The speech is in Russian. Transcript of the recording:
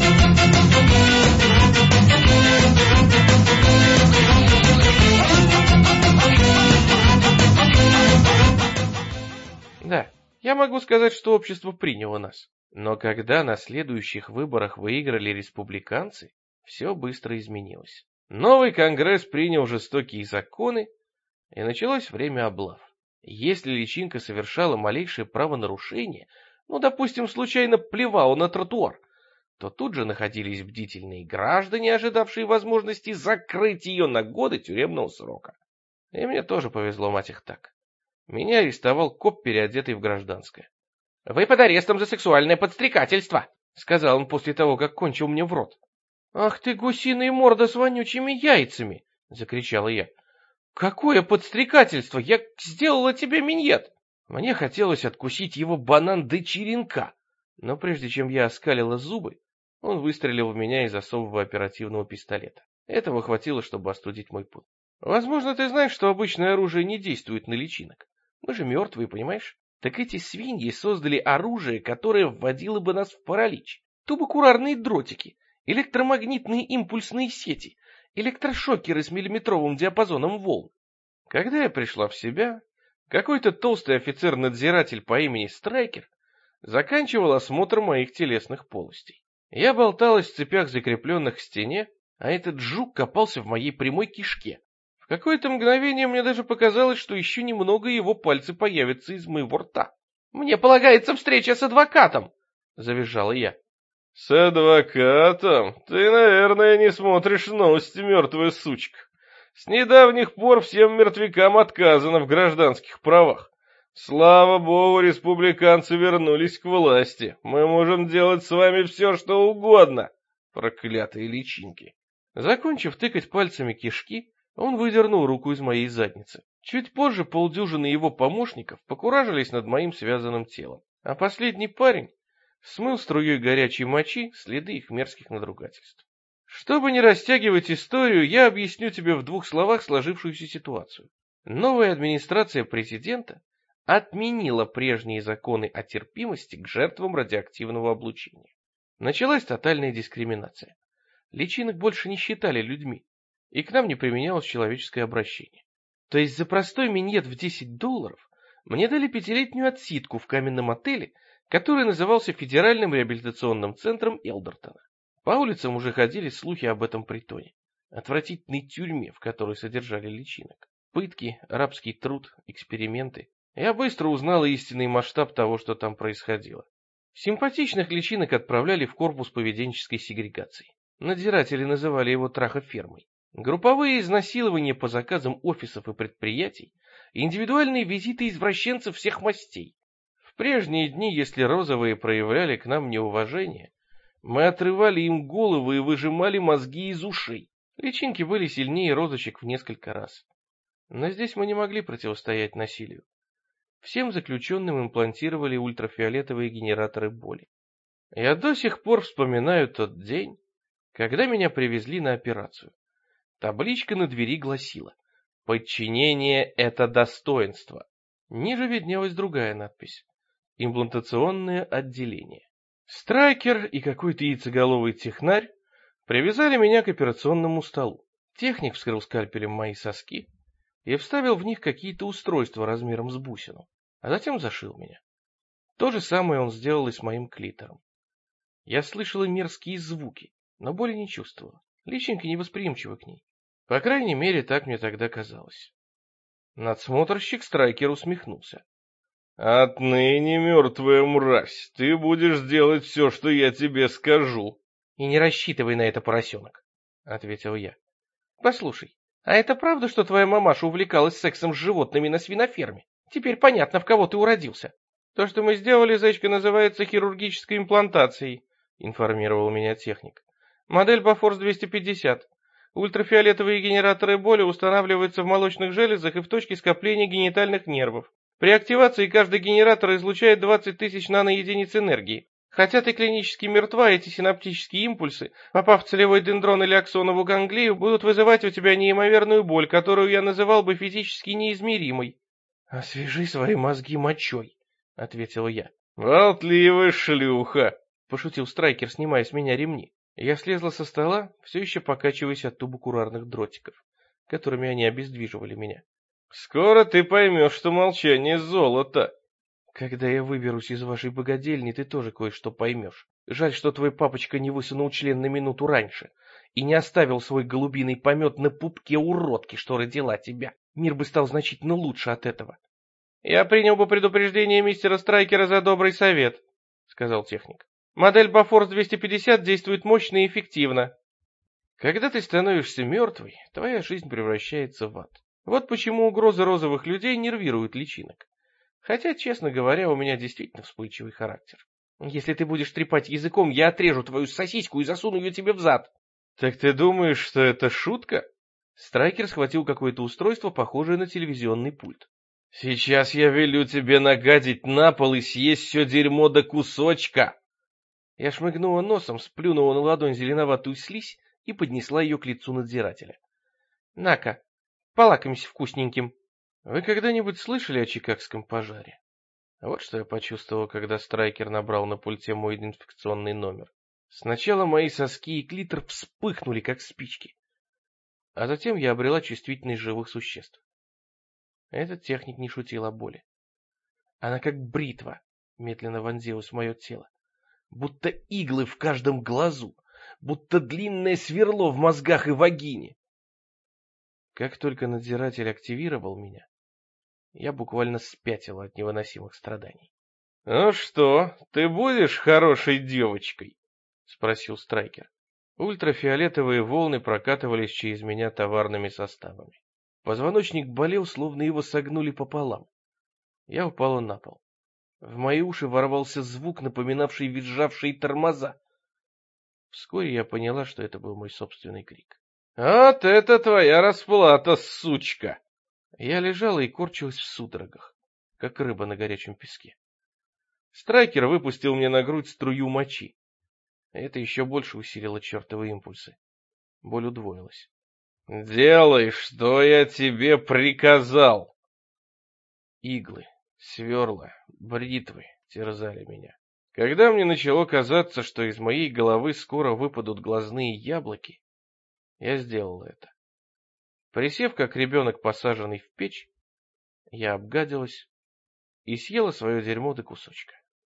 Да, я могу сказать, что общество приняло нас. Но когда на следующих выборах выиграли республиканцы, все быстро изменилось. Новый конгресс принял жестокие законы, и началось время облав. Если личинка совершала малейшее правонарушение, ну, допустим, случайно плевала на тротуар, то тут же находились бдительные граждане, ожидавшие возможности закрыть ее на годы тюремного срока. И мне тоже повезло, мать их, так. Меня арестовал коп, переодетый в гражданское. — Вы под арестом за сексуальное подстрекательство, — сказал он после того, как кончил мне в рот. — Ах ты, гусиная морда с вонючими яйцами! — закричала я. — Какое подстрекательство? Я сделала тебе миньет! Мне хотелось откусить его банан до черенка, но прежде чем я оскалила зубы, он выстрелил в меня из особого оперативного пистолета. Этого хватило, чтобы остудить мой пыл. Возможно, ты знаешь, что обычное оружие не действует на личинок. Мы же мертвые, понимаешь? Так эти свиньи создали оружие, которое вводило бы нас в паралич. Тубокурарные дротики, электромагнитные импульсные сети, электрошокеры с миллиметровым диапазоном волн. Когда я пришла в себя, какой-то толстый офицер-надзиратель по имени Страйкер заканчивал осмотр моих телесных полостей. Я болталась в цепях, закрепленных к стене, а этот жук копался в моей прямой кишке. В какое-то мгновение мне даже показалось, что еще немного его пальцы появятся из моего рта. «Мне полагается встреча с адвокатом!» — завизжала я. «С адвокатом? Ты, наверное, не смотришь новости, мертвая сучка. С недавних пор всем мертвякам отказано в гражданских правах. Слава богу, республиканцы вернулись к власти. Мы можем делать с вами все, что угодно, проклятые личинки». Закончив тыкать пальцами кишки, он выдернул руку из моей задницы. Чуть позже полдюжины его помощников покуражились над моим связанным телом, а последний парень смыл струей горячей мочи следы их мерзких надругательств. Чтобы не растягивать историю, я объясню тебе в двух словах сложившуюся ситуацию. Новая администрация президента отменила прежние законы о терпимости к жертвам радиоактивного облучения. Началась тотальная дискриминация. Личинок больше не считали людьми, и к нам не применялось человеческое обращение. То есть за простой миньет в $10 мне дали 5-летнюю отсидку в каменном отеле, который назывался Федеральным реабилитационным центром Элдертона. По улицам уже ходили слухи об этом притоне, отвратительной тюрьме, в которой содержали личинок. Пытки, рабский труд, эксперименты. Я быстро узнал истинный масштаб того, что там происходило. Симпатичных личинок отправляли в корпус поведенческой сегрегации. Надзиратели называли его трахофермой. Групповые изнасилования по заказам офисов и предприятий, индивидуальные визиты извращенцев всех мастей. В прежние дни, если розовые проявляли к нам неуважение, мы отрывали им головы и выжимали мозги из ушей. Личинки были сильнее розочек в несколько раз. Но здесь мы не могли противостоять насилию. Всем заключенным имплантировали ультрафиолетовые генераторы боли. Я до сих пор вспоминаю тот день, когда меня привезли на операцию. Табличка на двери гласила: «Подчинение — это достоинство». Ниже виднелась другая надпись: «Имплантационное отделение». Страйкер и какой-то яйцеголовый технарь привязали меня к операционному столу. Техник вскрыл скальпелем мои соски и вставил в них какие-то устройства размером с бусину, а затем зашил меня. То же самое он сделал и с моим клитором. Я слышала мерзкие звуки, но боли не чувствовала. Личинка невосприимчива к ней. По крайней мере, так мне тогда казалось. Надсмотрщик Страйкер усмехнулся. «Отныне, мертвая мразь, ты будешь делать все, что я тебе скажу». «И не рассчитывай на это, поросенок», — ответил я. «Послушай, а это правда, что твоя мамаша увлекалась сексом с животными на свиноферме? Теперь понятно, в кого ты уродился». «То, что мы сделали, зайчка, называется хирургической имплантацией», — информировал меня техник. «Модель Bofors 250. Ультрафиолетовые генераторы боли устанавливаются в молочных железах и в точке скопления генитальных нервов. При активации каждый генератор излучает 20 тысяч наноединиц энергии. Хотя ты клинически мертва, эти синаптические импульсы, попав в целевой дендрон или аксоновую ганглию, будут вызывать у тебя неимоверную боль, которую я называл бы физически неизмеримой». «Освежи свои мозги мочой», — ответил я. «Болтливая шлюха», — пошутил Страйкер, снимая с меня ремни. Я слезла со стола, все еще покачиваясь от тубокурарных дротиков, которыми они обездвиживали меня. «Скоро ты поймешь, что молчание — золото!» «Когда я выберусь из вашей богадельни, ты тоже кое-что поймешь. Жаль, что твой папочка не высунул член на минуту раньше и не оставил свой голубиный помет на пупке уродки, что родила тебя. Мир бы стал значительно лучше от этого». «Я принял бы предупреждение мистера Страйкера за добрый совет», — сказал техник. «Модель Бафорс 250 действует мощно и эффективно». Когда ты становишься мертвой, твоя жизнь превращается в ад. Вот почему угрозы розовых людей нервируют личинок. Хотя, честно говоря, у меня действительно вспыльчивый характер. Если ты будешь трепать языком, я отрежу твою сосиску и засуну ее тебе в зад. Так ты думаешь, что это шутка? Страйкер схватил какое-то устройство, похожее на телевизионный пульт. Сейчас я велю тебе нагадить на пол и съесть все дерьмо до кусочка. Я шмыгнула носом, сплюнула на ладонь зеленоватую слизь и поднесла ее к лицу надзирателя. На-ка, полакомься вкусненьким. Вы когда-нибудь слышали о Чикагском пожаре? Вот что я почувствовал, когда Страйкер набрал на пульте мой идентификационный номер. Сначала мои соски и клитор вспыхнули, как спички, а затем я обрела чувствительность живых существ. Этот техник не шутил о боли. Она как бритва медленно вонзилась в мое тело, будто иглы в каждом глазу, будто длинное сверло в мозгах и вагине. Как только надзиратель активировал меня, я буквально спятила от невыносимых страданий. — Ну что, ты будешь хорошей девочкой? — спросил Страйкер. Ультрафиолетовые волны прокатывались через меня товарными составами. Позвоночник болел, словно его согнули пополам. Я упала на пол. В мои уши ворвался звук, напоминавший визжавшие тормоза. Вскоре я поняла, что это был мой собственный крик. «Вот это твоя расплата, сучка!» Я лежала и корчилась в судорогах, как рыба на горячем песке. Страйкер выпустил мне на грудь струю мочи. Это еще больше усилило чертовы импульсы. Боль удвоилась. «Делай, что я тебе приказал!» Иглы, сверла, бритвы терзали меня. Когда мне начало казаться, что из моей головы скоро выпадут глазные яблоки, я сделал это. Присев, как ребенок, посаженный в печь, я обгадилась и съела свое дерьмо до кусочка.